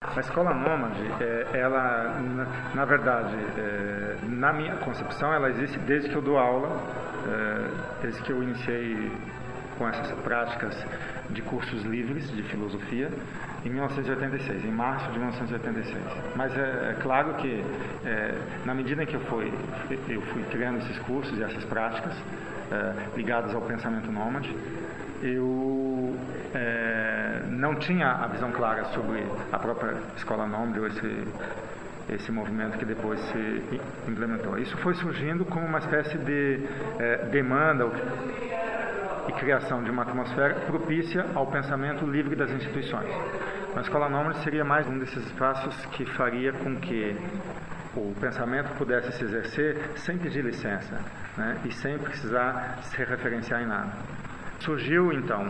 A escola nômade, ela, na verdade, na minha concepção, ela existe desde que eu dou aula, desde que eu iniciei com essas práticas de cursos livres de filosofia, em 1986, em março de 1986. Mas é claro que, na medida em que eu fui criando esses cursos e essas práticas ligadas ao pensamento nômade, eu não tinha a visão clara sobre a própria escola nômade ou esse movimento que depois se implementou. Isso foi surgindo como uma espécie de demanda e criação de uma atmosfera propícia ao pensamento livre das instituições. A escola nômade seria mais um desses espaços que faria com que o pensamento pudesse se exercer sem pedir licença, né, e sem precisar se referenciar em nada. Surgiu, então,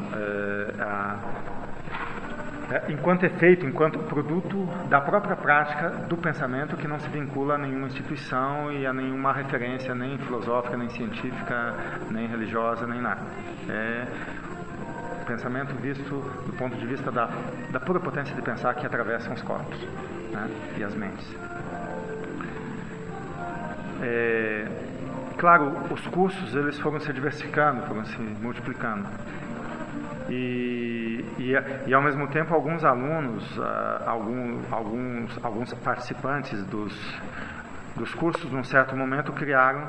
enquanto efeito, enquanto produto da própria prática do pensamento que não se vincula a nenhuma instituição e a nenhuma referência, nem filosófica, nem científica, nem religiosa, nem nada. Pensamento visto do ponto de vista da pura potência de pensar que atravessam os corpos, né, e as mentes. Claro, os cursos eles foram se diversificando, foram se multiplicando. E ao mesmo tempo alguns alunos, alguns participantes dos cursos, num certo momento, criaram,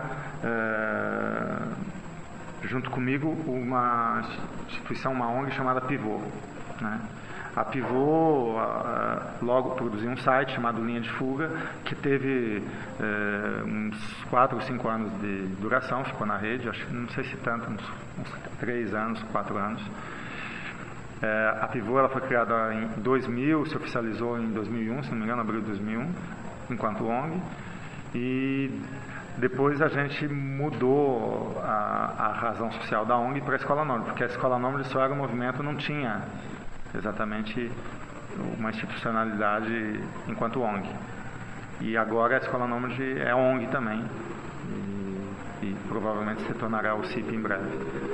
junto comigo, uma instituição, uma ONG chamada Pivô, né? A Pivô logo produziu um site chamado Linha de Fuga, que teve uns 4 ou 5 anos de duração, ficou na rede, acho, não sei se tanto, uns 3 anos, 4 anos. A Pivô ela foi criada em 2000, se oficializou em 2001, se não me engano, abril de 2001, enquanto ONG. E depois a gente mudou a razão social da ONG para a Escola Nômade, porque a Escola Nômade só era um movimento, não tinha exatamente uma institucionalidade enquanto ONG. E agora a Escola Nômade é ONG também, e provavelmente se tornará o CIP em breve.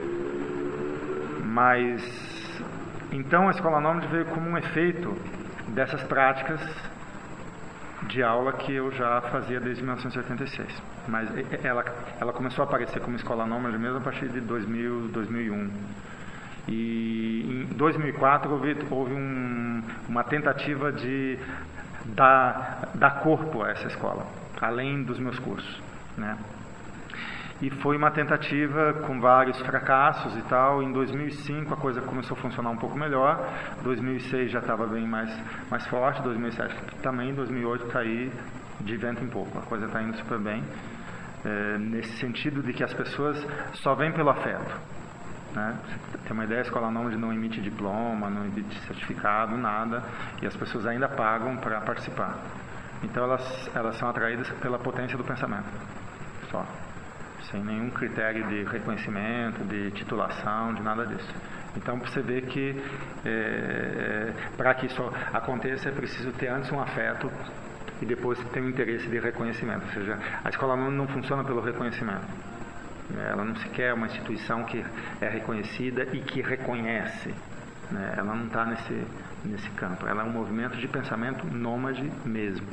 Mas, então a Escola Nômade veio como um efeito dessas práticas de aula que eu já fazia desde 1986. Mas ela começou a aparecer como Escola Nômade mesmo a partir de 2000, 2001. E em 2004 houve uma tentativa de dar corpo a essa escola, além dos meus cursos, né? E foi uma tentativa com vários fracassos e tal. Em 2005 a coisa começou a funcionar um pouco melhor, 2006 já estava bem mais forte, 2007 também, 2008 está aí de vento em pouco, a coisa está indo super bem, nesse sentido de que as pessoas só vêm pelo afeto, né? Você tem uma ideia, a Escola Nômade não emite diploma, não emite certificado, nada, e as pessoas ainda pagam para participar. Então elas são atraídas pela potência do pensamento, só, sem nenhum critério de reconhecimento, de titulação, de nada disso. Então você vê que para que isso aconteça é preciso ter antes um afeto e depois ter um interesse de reconhecimento. Ou seja, a Escola Nômade não funciona pelo reconhecimento. Ela não sequer é uma instituição que é reconhecida e que reconhece, né? Ela não está nesse campo. Ela é um movimento de pensamento nômade mesmo.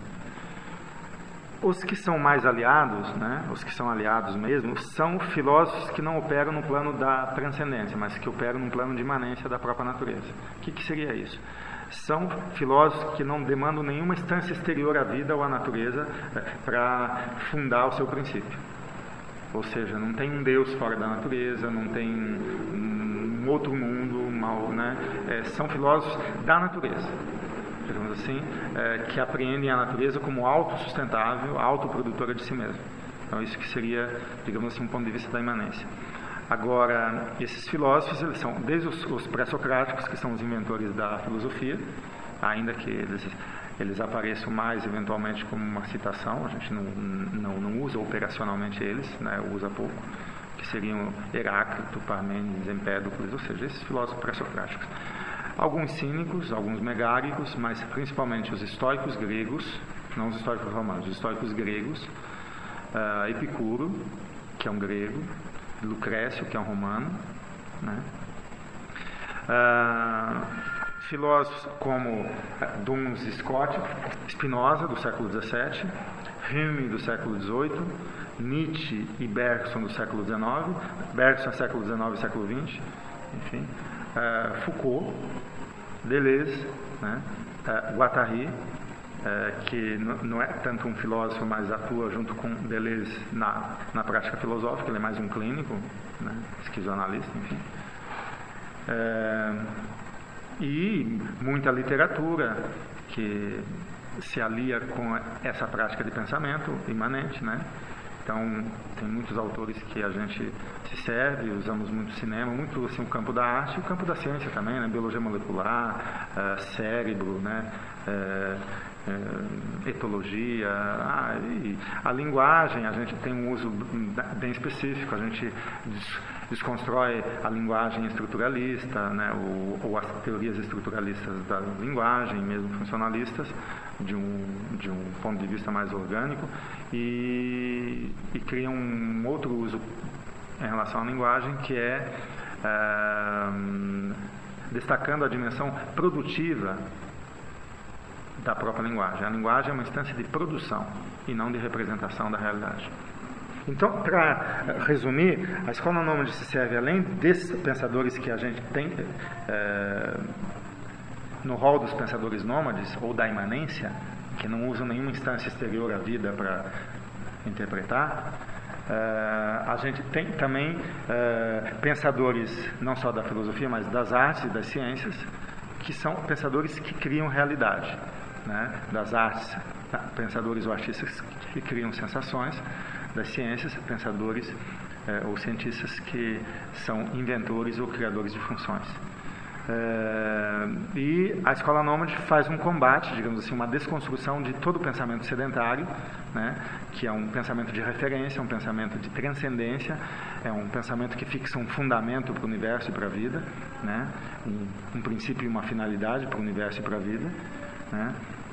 Os que são mais aliados, né, os que são aliados mesmo, são filósofos que não operam no plano da transcendência, mas que operam no plano de imanência da própria natureza. O que seria isso? São filósofos que não demandam nenhuma instância exterior à vida ou à natureza para fundar o seu princípio. Ou seja, não tem um Deus fora da natureza, não tem um outro mundo, né? São filósofos da natureza, digamos assim, que apreendem a natureza como autossustentável, autoprodutora de si mesma. Então isso que seria, digamos assim, um ponto de vista da imanência. Agora, esses filósofos, eles são desde os pré-socráticos, que são os inventores da filosofia, ainda que eles apareçam mais eventualmente como uma citação, a gente não usa operacionalmente eles, né, usa pouco, que seriam Heráclito, Parmênides, Empédocles, ou seja, esses filósofos pré-socráticos. Alguns cínicos, alguns megáricos, mas principalmente os estoicos gregos, não os estoicos romanos, os estoicos gregos, Epicuro, que é um grego, Lucrécio, que é um romano, né? filósofos como Duns Scott, Spinoza, do século XVII, Hume, do século XVIII, Nietzsche e Bergson, do século XIX, Bergson é século XIX e século XX, enfim, Foucault, Deleuze, né, Guattari, que não é tanto um filósofo, mas atua junto com Deleuze na prática filosófica, ele é mais um clínico, né, esquizoanalista, enfim. E muita literatura que se alia com essa prática de pensamento imanente, né? Então, tem muitos autores que a gente se serve, usamos muito cinema, muito assim, o campo da arte e o campo da ciência também, né? Biologia molecular, cérebro, né? Etologia, e a linguagem, a gente tem um uso bem específico, a gente desconstrói a linguagem estruturalista, né, ou as teorias estruturalistas da linguagem, mesmo funcionalistas, de um ponto de vista mais orgânico, e cria um outro uso em relação à linguagem, que é destacando a dimensão produtiva da própria linguagem. A linguagem é uma instância de produção e não de representação da realidade. Então, para resumir, a escola nômade se serve, além desses pensadores que a gente tem no rol dos pensadores nômades, ou da imanência, que não usam nenhuma instância exterior à vida para interpretar, a gente tem também pensadores não só da filosofia, mas das artes e das ciências, que são pensadores que criam realidade, né? Das artes, pensadores ou artistas que criam sensações; das ciências, pensadores ou cientistas que são inventores ou criadores de funções. E a escola nômade faz um combate, digamos assim, uma desconstrução de todo o pensamento sedentário, né, que é um pensamento de referência, um pensamento de transcendência, é um pensamento que fixa um fundamento para o universo e para a vida, né, um princípio e uma finalidade para o universo e para a vida, né,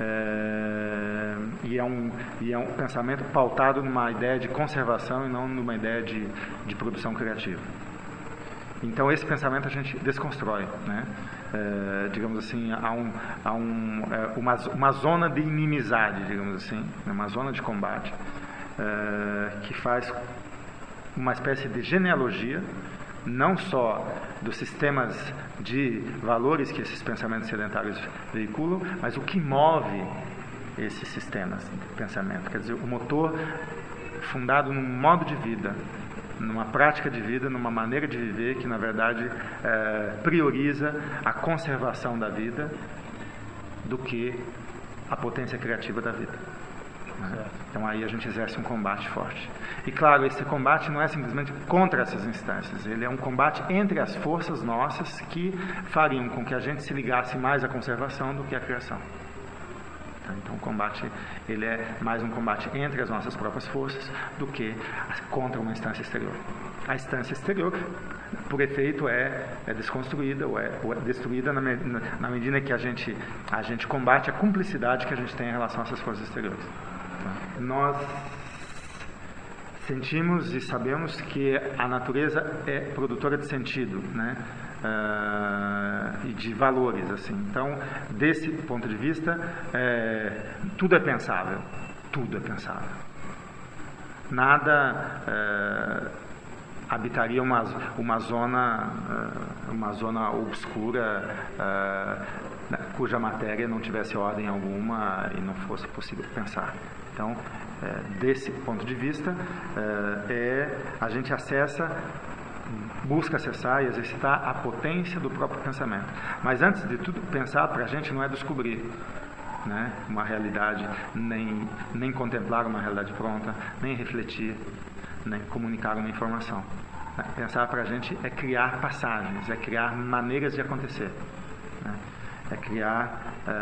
e é um pensamento pautado numa ideia de conservação e não numa ideia de produção criativa. Então, esse pensamento a gente desconstrói, né? Digamos assim, há uma zona de inimizade, digamos assim, uma zona de combate, que faz uma espécie de genealogia, não só dos sistemas de valores que esses pensamentos sedentários veiculam, mas o que move esses sistemas de pensamento. Quer dizer, o motor fundado num modo de vida, numa prática de vida, numa maneira de viver que, na verdade, prioriza a conservação da vida do que a potência criativa da vida. Então, aí a gente exerce um combate forte. E, claro, esse combate não é simplesmente contra essas instâncias, ele é um combate entre as forças nossas que fariam com que a gente se ligasse mais à conservação do que à criação. Então, o combate, ele é mais um combate entre as nossas próprias forças do que contra uma instância exterior. A instância exterior, por efeito, é desconstruída ou é destruída na medida que a gente combate a cumplicidade que a gente tem em relação a essas forças exteriores. Nós sentimos e sabemos que a natureza é produtora de sentido, né? E de valores, assim. Então, desse ponto de vista, tudo é pensável. Tudo é pensável. Nada habitaria uma zona obscura cuja matéria não tivesse ordem alguma e não fosse possível pensar. Então, desse ponto de vista, a gente busca acessar e exercitar a potência do próprio pensamento. Mas, antes de tudo, pensar para a gente não é descobrir, né, uma realidade, nem contemplar uma realidade pronta, nem refletir, nem comunicar uma informação. Pensar para a gente é criar passagens, é criar maneiras de acontecer, né? É criar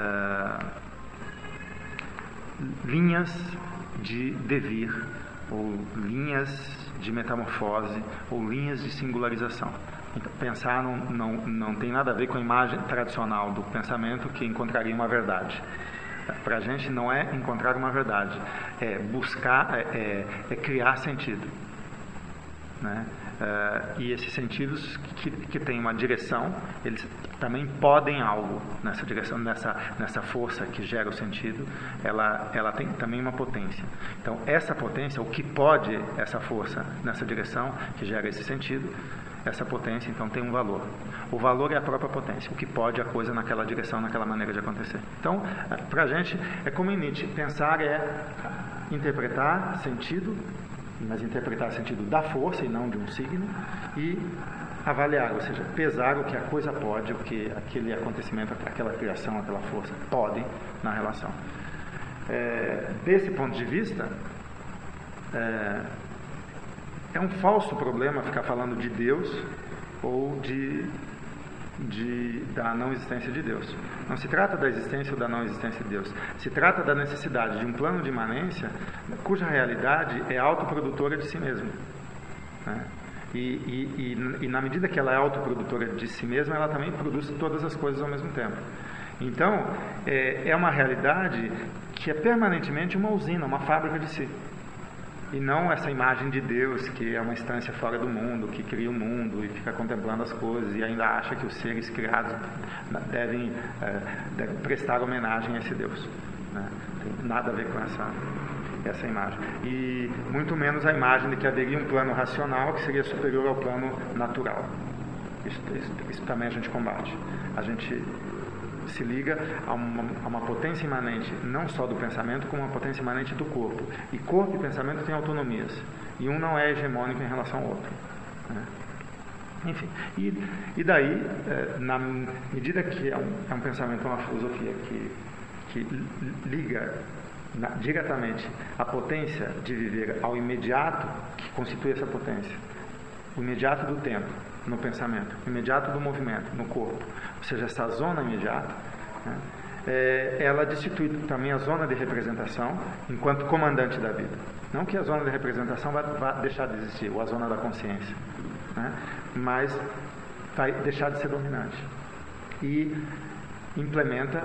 linhas de devir, ou linhas de metamorfose, ou linhas de singularização. Então, pensar não tem nada a ver com a imagem tradicional do pensamento que encontraria uma verdade. Para a gente não é encontrar uma verdade, é buscar, é criar sentido. né? E esses sentidos que têm uma direção, eles também podem algo nessa direção, nessa força que gera o sentido, ela tem também uma potência. Então, essa potência, o que pode essa força nessa direção que gera esse sentido, essa potência, então, tem um valor. O valor é a própria potência, o que pode a coisa naquela direção, naquela maneira de acontecer. Então, para a gente, é como em Nietzsche, pensar é interpretar sentido, mas interpretar sentido da força e não de um signo, e avaliar, ou seja, pesar o que a coisa pode, o que aquele acontecimento, aquela criação, aquela força podem na relação. Desse ponto de vista, é um falso problema ficar falando de Deus ou da não existência de Deus. Não se trata da existência ou da não existência de Deus. Se trata da necessidade de um plano de imanência cuja realidade é autoprodutora de si mesma, né? E na medida que ela é autoprodutora de si mesma, ela também produz todas as coisas ao mesmo tempo. Então, é uma realidade que é permanentemente uma usina, uma fábrica de si. E não essa imagem de Deus, que é uma instância fora do mundo, que cria o mundo e fica contemplando as coisas e ainda acha que os seres criados devem prestar homenagem a esse Deus, né? Não tem nada a ver com essa imagem. E muito menos a imagem de que haveria um plano racional que seria superior ao plano natural. Isso também a gente combate. A gente se liga a uma potência imanente, não só do pensamento, como uma potência imanente do corpo. E corpo e pensamento têm autonomias. E um não é hegemônico em relação ao outro, né? Enfim, e daí, na medida que é um pensamento, uma filosofia que liga diretamente a potência de viver ao imediato, que constitui essa potência, o imediato do tempo no pensamento, o imediato do movimento no corpo, ou seja, essa zona imediata, né, ela destitui também a zona de representação enquanto comandante da vida. Não que a zona de representação vá deixar de existir, ou a zona da consciência, né, mas vai deixar de ser dominante. E implementa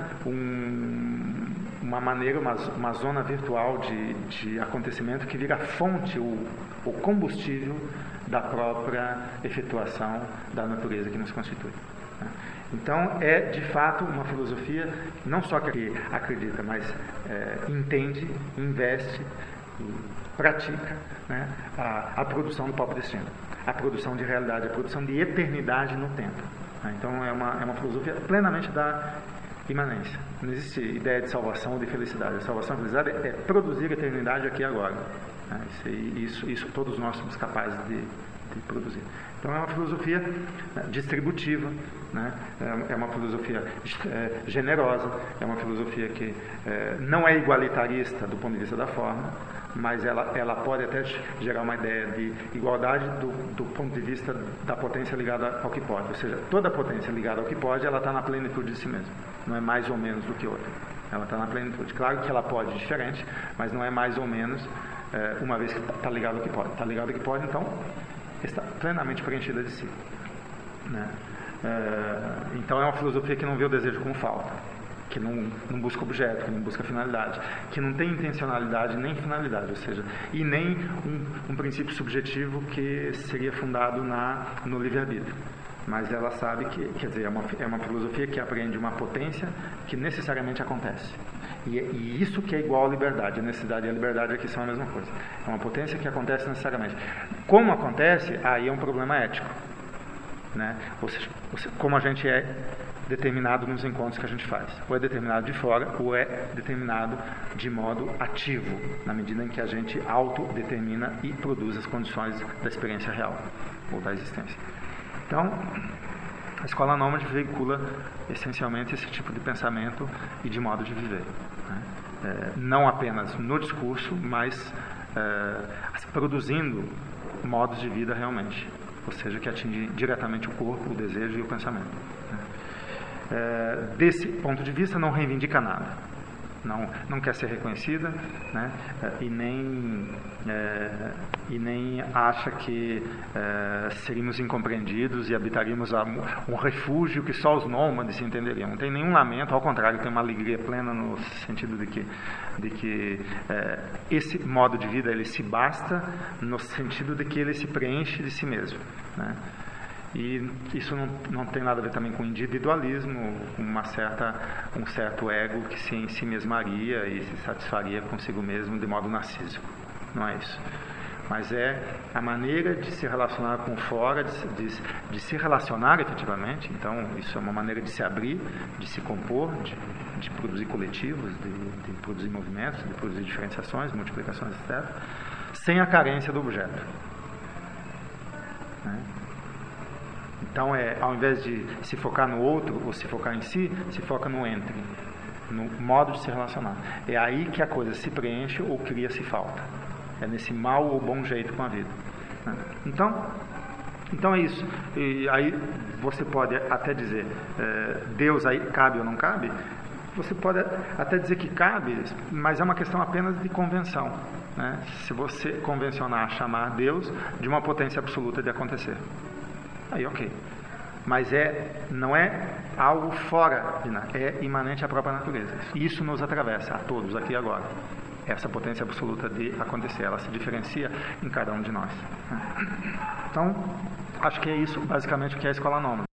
uma maneira, uma zona virtual de acontecimento que vira fonte, o combustível da própria efetuação da natureza que nos constitui, né? Então, é de fato uma filosofia não só que acredita, mas entende, investe e pratica, né, a produção do próprio destino, a produção de realidade, a produção de eternidade no tempo, né? Então, é uma filosofia plenamente da imanência. Não existe ideia de salvação ou de felicidade. A salvação e a felicidade é produzir a eternidade aqui e agora, né? Isso todos nós somos capazes de produzir. Então é uma filosofia distributiva, né? É uma filosofia generosa, é uma filosofia que não é igualitarista do ponto de vista da forma, mas ela pode até gerar uma ideia de igualdade do ponto de vista da potência ligada ao que pode. Ou seja, toda potência ligada ao que pode, ela está na plenitude de si mesma. Não é mais ou menos do que outra. Ela está na plenitude. Claro que ela pode diferente, mas não é mais ou menos, uma vez que está ligado ao que pode. Está ligado ao que pode, então está plenamente preenchida de si, né? Então é uma filosofia que não vê o desejo como falta, que não busca objeto, que não busca finalidade, que não tem intencionalidade nem finalidade, ou seja, e nem um princípio subjetivo que seria fundado no livre-arbítrio. Mas ela sabe que, quer dizer, é uma filosofia que apreende uma potência que necessariamente acontece. E isso que é igual à liberdade. A necessidade e a liberdade aqui são a mesma coisa. É uma potência que acontece necessariamente. Como acontece, aí é um problema ético, né? Ou seja, como a gente é determinado nos encontros que a gente faz. Ou é determinado de fora, ou é determinado de modo ativo, na medida em que a gente autodetermina e produz as condições da experiência real, ou da existência. Então, a escola nômade veicula essencialmente esse tipo de pensamento e de modo de viver, né? Não apenas no discurso, mas produzindo modos de vida realmente, ou seja, que atinge diretamente o corpo, o desejo e o pensamento, né? Desse ponto de vista, não reivindica nada, não quer ser reconhecida, né? e nem acha que seríamos incompreendidos e habitaríamos um refúgio que só os nômades entenderiam. Não tem nenhum lamento, ao contrário, tem uma alegria plena no sentido de que esse modo de vida ele se basta, no sentido de que ele se preenche de si mesmo, né? E isso não tem nada a ver também com individualismo, com um certo ego que se em si mesmaria e se satisfaria consigo mesmo de modo narcísico. Não é isso. Mas é a maneira de se relacionar com fora, de se relacionar efetivamente. Então, isso é uma maneira de se abrir, de se compor, de produzir coletivos, de produzir movimentos, de produzir diferenciações, multiplicações, etc., sem a carência do objeto. Né? Então, ao invés de se focar no outro ou se focar em si, se foca no entre, no modo de se relacionar. É aí que a coisa se preenche ou cria-se falta. É nesse mau ou bom jeito com a vida. Né? Então é isso. E aí você pode até dizer, Deus aí cabe ou não cabe? Você pode até dizer que cabe, mas é uma questão apenas de convenção. Né? Se você convencionar chamar Deus de uma potência absoluta de acontecer. Aí ok, mas não é algo fora de nada, é imanente à própria natureza. Isso nos atravessa, a todos, aqui e agora. Essa potência absoluta de acontecer, ela se diferencia em cada um de nós. Então, acho que é isso basicamente o que é a escola nômade.